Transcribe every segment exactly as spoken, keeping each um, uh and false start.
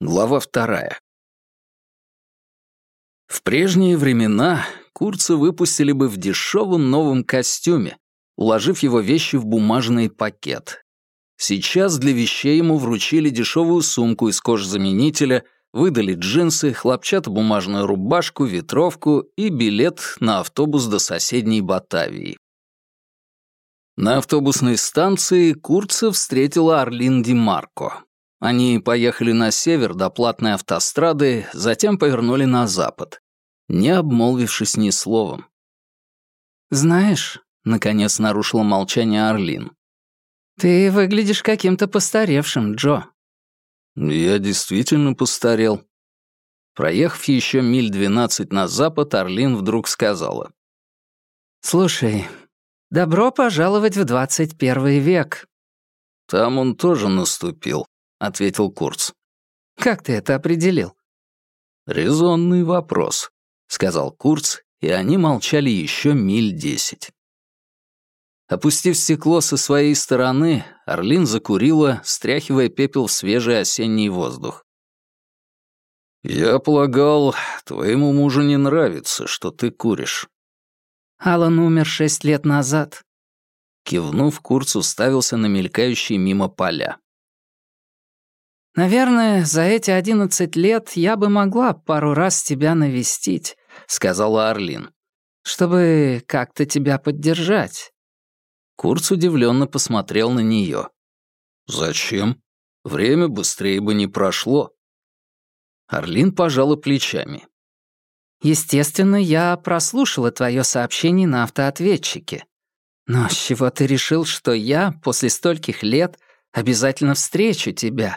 Глава вторая. В прежние времена Курца выпустили бы в дешевом новом костюме, уложив его вещи в бумажный пакет. Сейчас для вещей ему вручили дешевую сумку из кожзаменителя, выдали джинсы, хлопчатобумажную рубашку, ветровку и билет на автобус до соседней Батавии. На автобусной станции Курца встретила Арлин Ди Марко. Они поехали на север до платной автострады, затем повернули на запад, не обмолвившись ни словом. «Знаешь», — наконец нарушила молчание Арлин, «ты выглядишь каким-то постаревшим, Джо». «Я действительно постарел». Проехав еще миль двенадцать на запад, Арлин вдруг сказала. «Слушай, добро пожаловать в двадцать первый век». «Там он тоже наступил», — ответил Курц. «Как ты это определил?» «Резонный вопрос», — сказал Курц, и они молчали еще миль десять. Опустив стекло со своей стороны, Арлин закурила, стряхивая пепел в свежий осенний воздух. «Я полагал, твоему мужу не нравится, что ты куришь». «Алан умер шесть лет назад». Кивнув, Курц уставился на мелькающие мимо поля. «Наверное, за эти одиннадцать лет я бы могла пару раз тебя навестить», — сказала Арлин, «чтобы как-то тебя поддержать». Курц удивленно посмотрел на нее. «Зачем? Время быстрее бы не прошло». Арлин пожала плечами. «Естественно, я прослушала твое сообщение на автоответчике. Но с чего ты решил, что я после стольких лет обязательно встречу тебя?»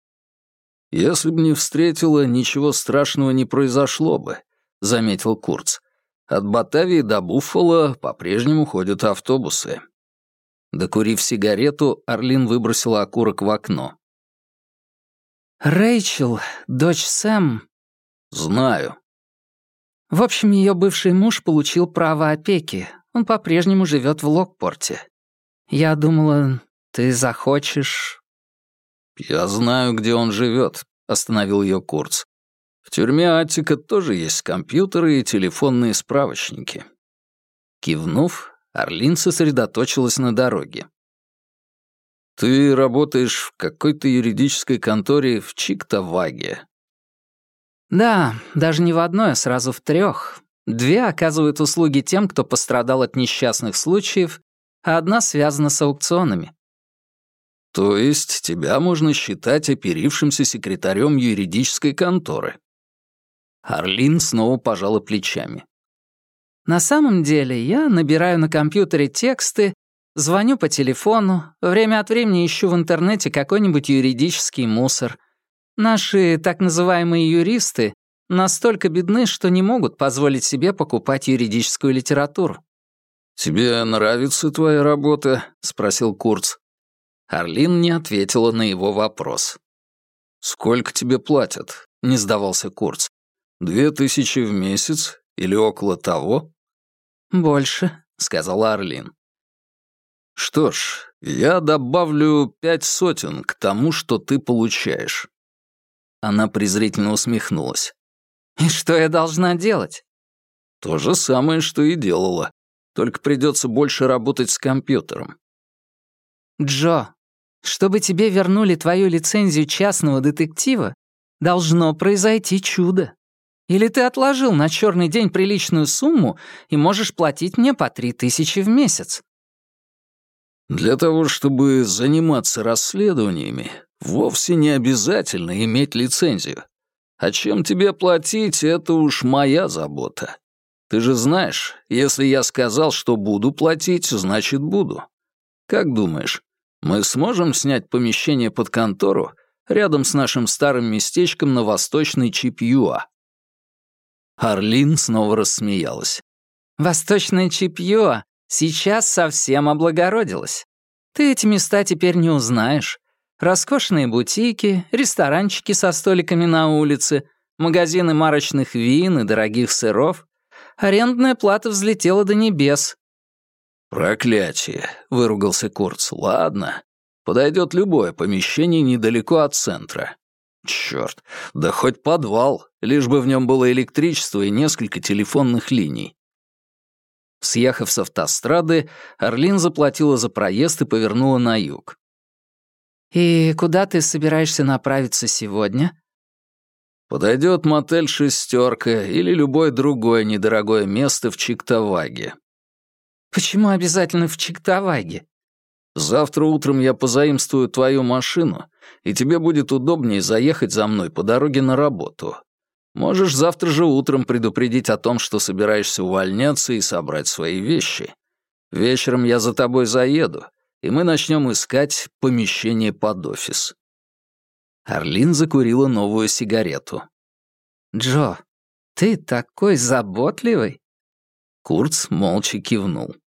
«Если бы не встретила, ничего страшного не произошло бы», — заметил Курц. «От Батавии до Буффало по-прежнему ходят автобусы». Докурив сигарету, Арлин выбросила окурок в окно. «Рэйчел, дочь Сэм...» «Знаю». «В общем, ее бывший муж получил право опеки. Он по-прежнему живет в Локпорте. Я думала, ты захочешь...» «Я знаю, где он живет», — остановил ее Курц. «В тюрьме Аттика тоже есть компьютеры и телефонные справочники». Кивнув, Арлин сосредоточилась на дороге. «Ты работаешь в какой-то юридической конторе в Чиктаваге?» «Да, даже не в одной, а сразу в трех. Две оказывают услуги тем, кто пострадал от несчастных случаев, а одна связана с аукционами». «То есть тебя можно считать оперившимся секретарем юридической конторы?» Арлин снова пожала плечами. «На самом деле я набираю на компьютере тексты, звоню по телефону, время от времени ищу в интернете какой-нибудь юридический мусор. Наши так называемые юристы настолько бедны, что не могут позволить себе покупать юридическую литературу». «Тебе нравится твоя работа?» — спросил Курц. Арлин не ответила на его вопрос. «Сколько тебе платят?» — не сдавался Курц. «Две тысячи в месяц или около того?» «Больше», — сказала Арлин. «Что ж, я добавлю пять сотен к тому, что ты получаешь». Она презрительно усмехнулась. «И что я должна делать?» «То же самое, что и делала. Только придется больше работать с компьютером». «Джо, чтобы тебе вернули твою лицензию частного детектива, должно произойти чудо. Или ты отложил на черный день приличную сумму и можешь платить мне по три тысячи в месяц». «Для того, чтобы заниматься расследованиями, вовсе не обязательно иметь лицензию. А чем тебе платить, это уж моя забота. Ты же знаешь, если я сказал, что буду платить, значит буду. Как думаешь, мы сможем снять помещение под контору рядом с нашим старым местечком на восточной Чипьюа?» Арлин снова рассмеялась. «Восточная Чипьюа сейчас совсем облагородилась. Ты эти места теперь не узнаешь. Роскошные бутики, ресторанчики со столиками на улице, магазины марочных вин и дорогих сыров. Арендная плата взлетела до небес». «Проклятие!» — выругался Курц. «Ладно, подойдет любое помещение недалеко от центра. Чёрт, да хоть подвал, лишь бы в нем было электричество и несколько телефонных линий. Съехав с автострады, Арлин заплатила за проезд и повернула на юг. «И куда ты собираешься направиться сегодня?» «Подойдет мотель «Шестерка» или любое другое недорогое место в Чиктаваге». «Почему обязательно в Чиктаваге?» «Завтра утром я позаимствую твою машину, и тебе будет удобнее заехать за мной по дороге на работу. Можешь завтра же утром предупредить о том, что собираешься увольняться и собрать свои вещи. Вечером я за тобой заеду, и мы начнем искать помещение под офис». Арлин закурила новую сигарету. «Джо, ты такой заботливый!» Курц молча кивнул.